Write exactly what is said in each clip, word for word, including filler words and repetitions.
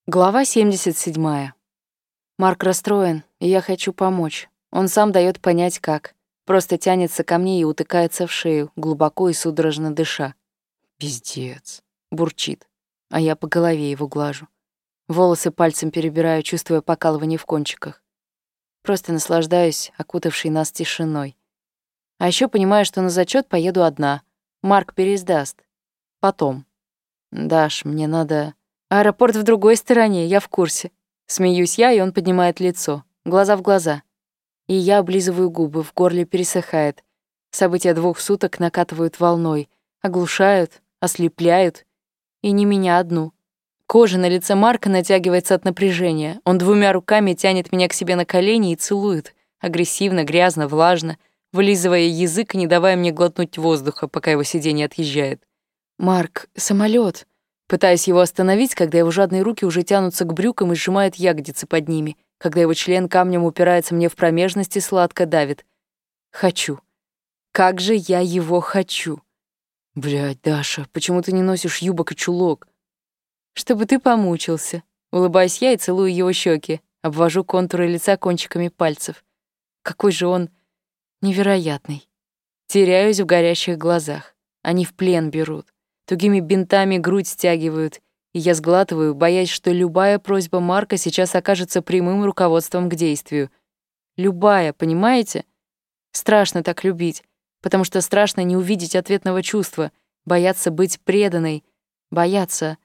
Глава семьдесят седьмая. Марк расстроен, и я хочу помочь. Он сам даёт понять, как. Просто тянется ко мне и утыкается в шею, глубоко и судорожно дыша. «Пиздец», — бурчит, а я по голове его глажу. Волосы пальцем перебираю, чувствуя покалывание в кончиках. Просто наслаждаюсь окутавшей нас тишиной. А ещё понимаю, что на зачёт поеду одна. Марк пересдаст. Потом. «Даш, мне надо...» «Аэропорт в другой стороне, я в курсе». Смеюсь я, и он поднимает лицо, глаза в глаза. И я облизываю губы, в горле пересыхает. События двух суток накатывают волной, оглушают, ослепляют. И не меня одну. Кожа на лице Марка натягивается от напряжения. Он двумя руками тянет меня к себе на колени и целует. Агрессивно, грязно, влажно, вылизывая язык и не давая мне глотнуть воздуха, пока его сиденье отъезжает. «Марк, самолёт!» Пытаюсь его остановить, когда его жадные руки уже тянутся к брюкам и сжимают ягодицы под ними, когда его член камнем упирается мне в промежность и сладко давит. Хочу. Как же я его хочу. Блядь, Даша, почему ты не носишь юбок и чулок? Чтобы ты помучился. Улыбаюсь я и целую его щеки, обвожу контуры лица кончиками пальцев. Какой же он невероятный. Теряюсь в горящих глазах. Они в плен берут. Тугими бинтами грудь стягивают, и я сглатываю, боясь, что любая просьба Марка сейчас окажется прямым руководством к действию. Любая, понимаете? Страшно так любить, потому что страшно не увидеть ответного чувства, бояться быть преданной, бояться...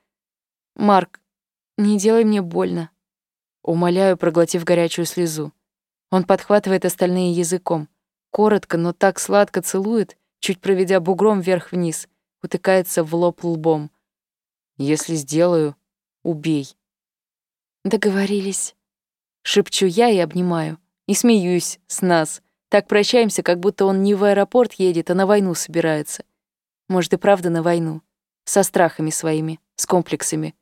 «Марк, не делай мне больно», — умоляю, проглотив горячую слезу. Он подхватывает остальные языком, коротко, но так сладко целует, чуть проведя бугром вверх-вниз, утыкается в лоб лбом. «Если сделаю, убей». «Договорились», — шепчу я и обнимаю. И смеюсь с нас. Так прощаемся, как будто он не в аэропорт едет, а на войну собирается. Может, и правда на войну. Со страхами своими, с комплексами.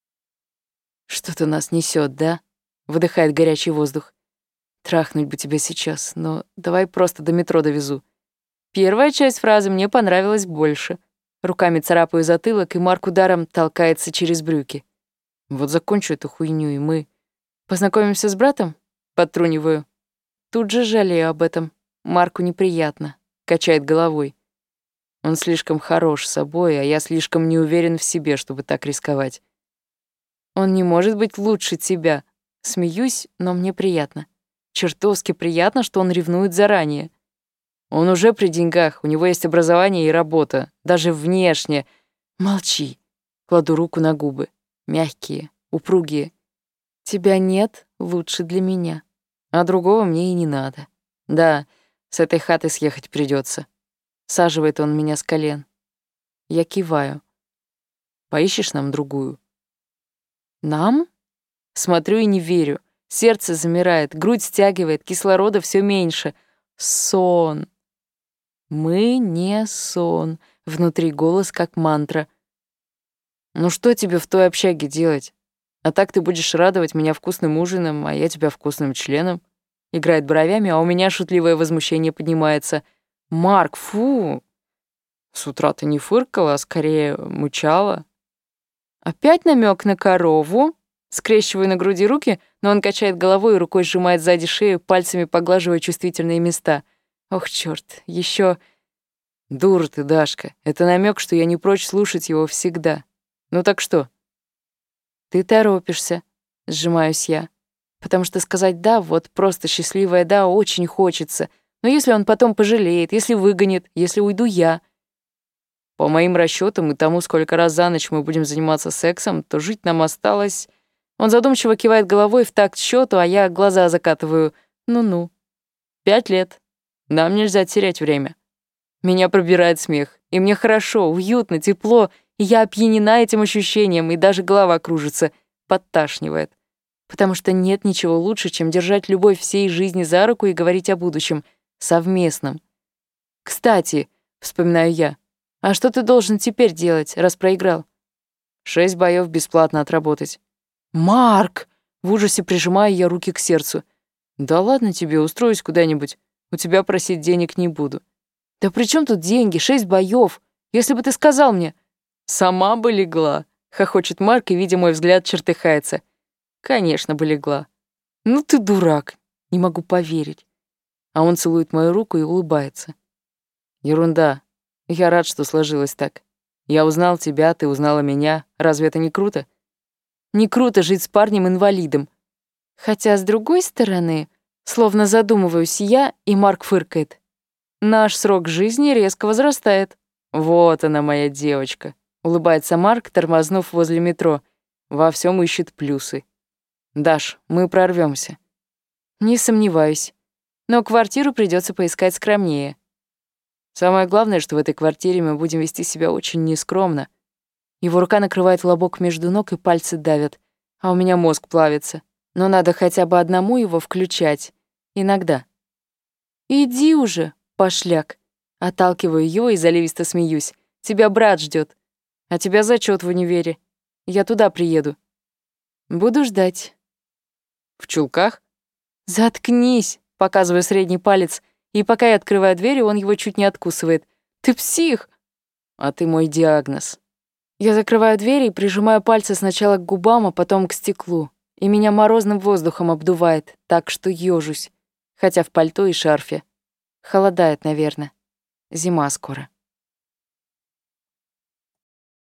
«Что-то нас несёт, да?» — выдыхает горячий воздух. «Трахнуть бы тебя сейчас, но давай просто до метро довезу». Первая часть фразы мне понравилась больше. Руками царапаю затылок, и Марк ударом толкается через брюки. Вот закончу эту хуйню, и мы... Познакомимся с братом? Подтруниваю. Тут же жалею об этом. Марку неприятно. Качает головой. Он слишком хорош собой, а я слишком не уверен в себе, чтобы так рисковать. Он не может быть лучше тебя. Смеюсь, но мне приятно. Чертовски приятно, что он ревнует заранее. Он уже при деньгах, у него есть образование и работа, даже внешне. Молчи. Кладу руку на губы. Мягкие, упругие. Тебя нет лучше для меня. А другого мне и не надо. Да, с этой хаты съехать придется. Саживает он меня с колен. Я киваю. Поищешь нам другую? Нам? Смотрю и не верю. Сердце замирает, грудь стягивает, кислорода все меньше. Сон. Мы не сон. Внутри голос как мантра. Ну что тебе в той общаге делать? А так ты будешь радовать меня вкусным ужином, а я тебя вкусным членом. Играет бровями, а у меня шутливое возмущение поднимается. Марк, фу! С утра ты не фыркала, а скорее мучала. Опять намек на корову? Скрещиваю на груди руки, но он качает головой и рукой сжимает сзади шею, пальцами поглаживая чувствительные места. Ох, чёрт, ещё... Дура ты, Дашка. Это намек, что я не прочь слушать его всегда. Ну так что? Ты торопишься, сжимаюсь я. Потому что сказать «да», вот просто счастливое «да» очень хочется. Но если он потом пожалеет, если выгонит, если уйду я... По моим расчётам и тому, сколько раз за ночь мы будем заниматься сексом, то жить нам осталось... Он задумчиво кивает головой в такт счёту, а я глаза закатываю. Ну-ну. Пять лет. Нам нельзя терять время. Меня пробирает смех. И мне хорошо, уютно, тепло, и я опьянена этим ощущением, и даже голова кружится, подташнивает. Потому что нет ничего лучше, чем держать любовь всей жизни за руку и говорить о будущем, совместном. Кстати, вспоминаю я, а что ты должен теперь делать, раз проиграл? Шесть боёв бесплатно отработать. Марк! В ужасе прижимаю я руки к сердцу. Да ладно тебе, устроюсь куда-нибудь. У тебя просить денег не буду. Да при чем тут деньги? Шесть боёв. Если бы ты сказал мне... Сама бы легла. Хохочет Марк и, видя мой взгляд, чертыхается. Конечно бы легла. Ну ты дурак, не могу поверить. А он целует мою руку и улыбается. Ерунда. Я рад, что сложилось так. Я узнал тебя, ты узнала меня. Разве это не круто? Не круто жить с парнем-инвалидом. Хотя, с другой стороны, словно задумываюсь я, и Марк фыркает. Наш срок жизни резко возрастает. Вот она, моя девочка. Улыбается Марк, тормознув возле метро. Во всем ищет плюсы. Даш, мы прорвемся. Не сомневаюсь. Но квартиру придется поискать скромнее. Самое главное, что в этой квартире мы будем вести себя очень нескромно. Его рука накрывает лобок между ног, и пальцы давят. А у меня мозг плавится. Но надо хотя бы одному его включать. Иногда. Иди уже, пошляк. Отталкиваю его и заливисто смеюсь. Тебя брат ждет. А тебя зачет в универе. Я туда приеду. Буду ждать. В чулках? Заткнись, показываю средний палец, и пока я открываю дверь, он его чуть не откусывает. Ты псих! А ты мой диагноз. Я закрываю дверь и прижимаю пальцы сначала к губам, а потом к стеклу. И меня морозным воздухом обдувает, так что ёжусь. Хотя в пальто и шарфе. Холодает, наверное. Зима скоро.